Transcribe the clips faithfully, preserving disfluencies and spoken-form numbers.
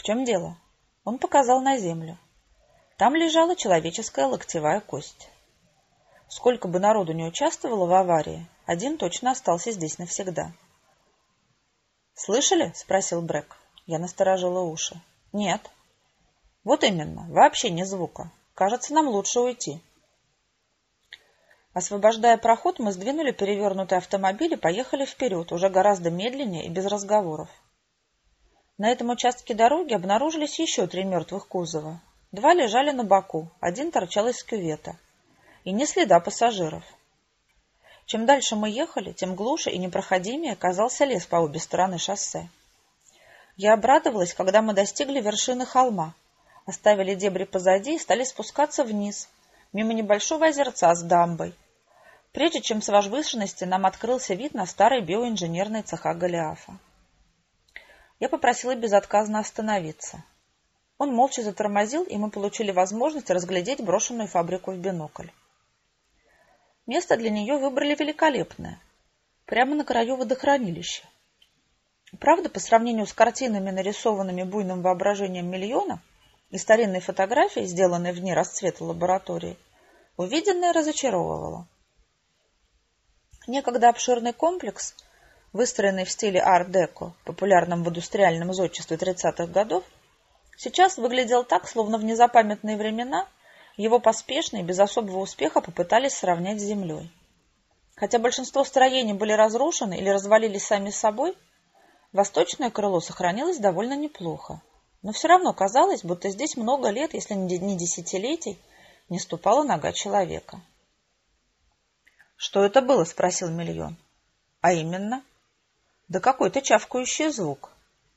чем дело?» Он показал на землю. Там лежала человеческая локтевая кость. Сколько бы народу не участвовало в аварии, один точно остался здесь навсегда. «Слышали?» — спросил Брэк. Я насторожила уши. «Нет». «Вот именно, вообще ни звука. Кажется, нам лучше уйти». Освобождая проход, мы сдвинули перевернутый автомобиль и поехали вперед, уже гораздо медленнее и без разговоров. На этом участке дороги обнаружились еще три мертвых кузова. Два лежали на боку, один торчал из кювета. И ни следа пассажиров. Чем дальше мы ехали, тем глуше и непроходимее казался лес по обе стороны шоссе. Я обрадовалась, когда мы достигли вершины холма, оставили дебри позади и стали спускаться вниз, мимо небольшого озерца с дамбой, прежде чем с возвышенности нам открылся вид на старый биоинженерный цеха Голиафа. Я попросила безотказно остановиться. Он молча затормозил, и мы получили возможность разглядеть брошенную фабрику в бинокль. Место для нее выбрали великолепное, прямо на краю водохранилища. Правда, по сравнению с картинами, нарисованными буйным воображением Мильона, и старинной фотографией, сделанной в дни расцвета лаборатории, увиденное разочаровывало. Некогда обширный комплекс, выстроенный в стиле ар-деко, популярном в индустриальном зодчестве тридцатых годов, сейчас выглядел так, словно в незапамятные времена его поспешно и без особого успеха попытались сравнять с землей. Хотя большинство строений были разрушены или развалились сами собой, восточное крыло сохранилось довольно неплохо. Но все равно казалось, будто здесь много лет, если не десятилетий, не ступала нога человека. «Что это было?» — спросил Мильон. «А именно?» «Да какой-то чавкающий звук».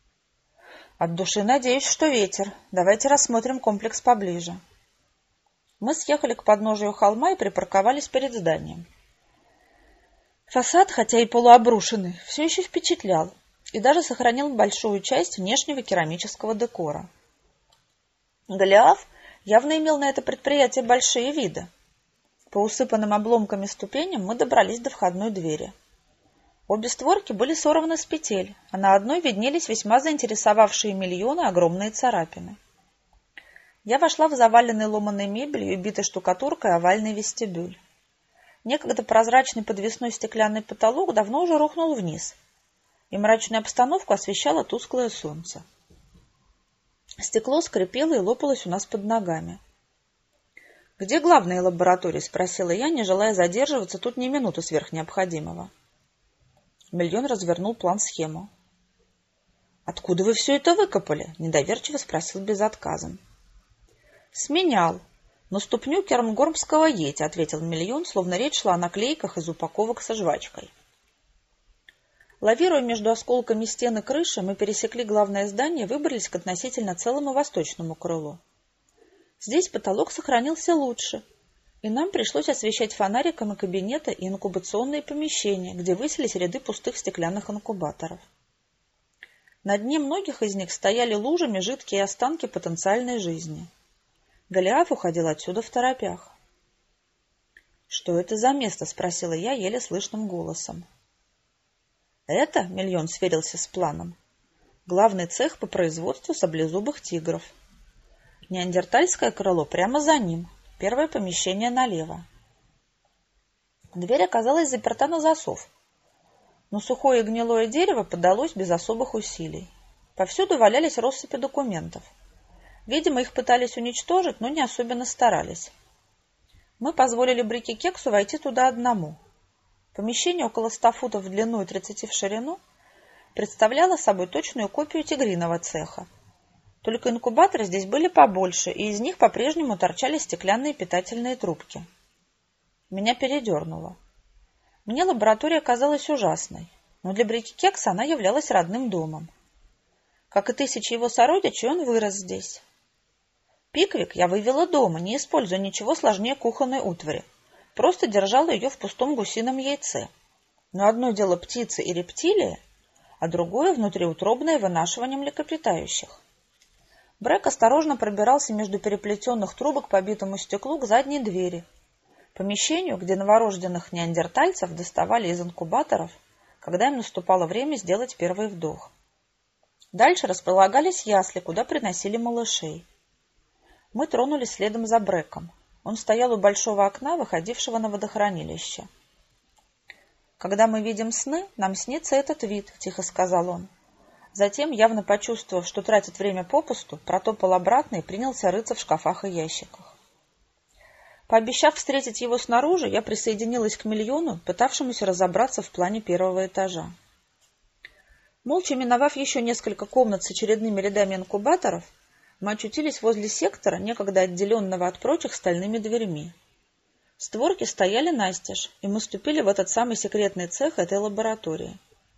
«От души надеюсь, что ветер. Давайте рассмотрим комплекс поближе». Мы съехали к подножию холма и припарковались перед зданием. Фасад, хотя и полуобрушенный, все еще впечатлял и даже сохранил большую часть внешнего керамического декора. Голиаф явно имел на это предприятие большие виды. По усыпанным обломками ступеням мы добрались до входной двери. Обе створки были сорваны с петель, а на одной виднелись весьма заинтересовавшие Мильона огромные царапины. Я вошла в заваленный ломаной мебелью и битой штукатуркой овальный вестибюль. Некогда прозрачный подвесной стеклянный потолок давно уже рухнул вниз, и мрачную обстановку освещало тусклое солнце. Стекло скрипело и лопалось у нас под ногами. «Где главная лаборатория?» — спросила я, не желая задерживаться тут ни минуты сверх необходимого. Мильон развернул план-схему. «Откуда вы все это выкопали?» — недоверчиво спросил безотказом. «Сменял. На ступню кернгормского йети», — ответил Мильон, словно речь шла о наклейках из упаковок со жвачкой. Лавируя между осколками стены крыши, мы пересекли главное здание и выбрались к относительно целому восточному крылу. Здесь потолок сохранился лучше, и нам пришлось освещать фонариком и кабинеты и инкубационные помещения, где высились ряды пустых стеклянных инкубаторов. На дне многих из них стояли лужами жидкие останки потенциальной жизни. Голиаф уходил отсюда второпях. «Что это за место?» — спросила я еле слышным голосом. «Это, — Мильон сверился с планом, — главный цех по производству саблезубых тигров. Неандертальское крыло прямо за ним, первое помещение налево». Дверь оказалась заперта на засов, но сухое и гнилое дерево поддалось без особых усилий. Повсюду валялись россыпи документов. Видимо, их пытались уничтожить, но не особенно старались. Мы позволили Брике-Кексу войти туда одному. Помещение около ста футов в длину и тридцати в ширину представляло собой точную копию тигриного цеха. Только инкубаторы здесь были побольше, и из них по-прежнему торчали стеклянные питательные трубки. Меня передернуло. Мне лаборатория казалась ужасной, но для Брике-Кекса она являлась родным домом. Как и тысячи его сородичей, он вырос здесь. Пиквик я вывела дома, не используя ничего сложнее кухонной утвари. Просто держала ее в пустом гусином яйце. Но одно дело птицы и рептилии, а другое — внутриутробное вынашивание млекопитающих. Брэк осторожно пробирался между переплетенных трубок по битому стеклу к задней двери, помещению, где новорожденных неандертальцев доставали из инкубаторов, когда им наступало время сделать первый вдох. Дальше располагались ясли, куда приносили малышей. Мы тронулись следом за Брэком. Он стоял у большого окна, выходившего на водохранилище. «Когда мы видим сны, нам снится этот вид», — тихо сказал он. Затем, явно почувствовав, что тратит время попусту, протопал обратно и принялся рыться в шкафах и ящиках. Пообещав встретить его снаружи, я присоединилась к Миллиону, пытавшемуся разобраться в плане первого этажа. Молча миновав еще несколько комнат с очередными рядами инкубаторов, мы очутились возле сектора, некогда отделенного от прочих стальными дверьми. Створки стояли настежь, и мы ступили в этот самый секретный цех этой лаборатории.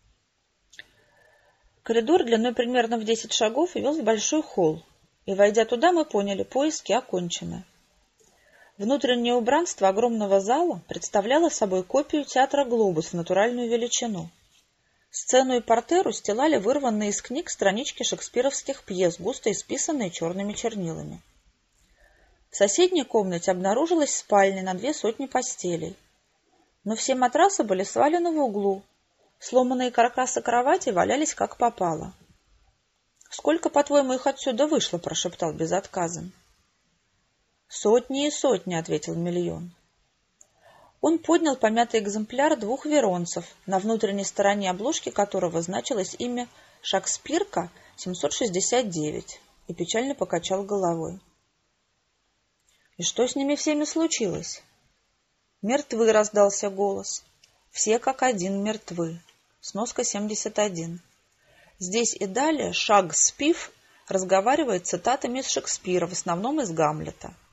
Коридор длиной примерно в десять шагов вел в большой холл, и, войдя туда, мы поняли, поиски окончены. Внутреннее убранство огромного зала представляло собой копию театра «Глобус» в натуральную величину. Сцену и партеру стилали вырванные из книг странички шекспировских пьес, густо исписанные черными чернилами. В соседней комнате обнаружилась спальня на две сотни постелей. Но все матрасы были свалены в углу, сломанные каркасы кровати валялись как попало. «Сколько, по-твоему, их отсюда вышло?» — прошептал безотказен. «Сотни и сотни», — ответил Миллион. Он поднял помятый экземпляр двух веронцев, на внутренней стороне обложки которого значилось имя «Шекспирка семьсот шестьдесят девять», и печально покачал головой. «И что с ними всеми случилось?» «Мертвы», — раздался голос. «Все как один мертвы». Сноска семьдесят один. Здесь и далее Шаг Спив разговаривает цитатами из Шекспира, в основном из Гамлета.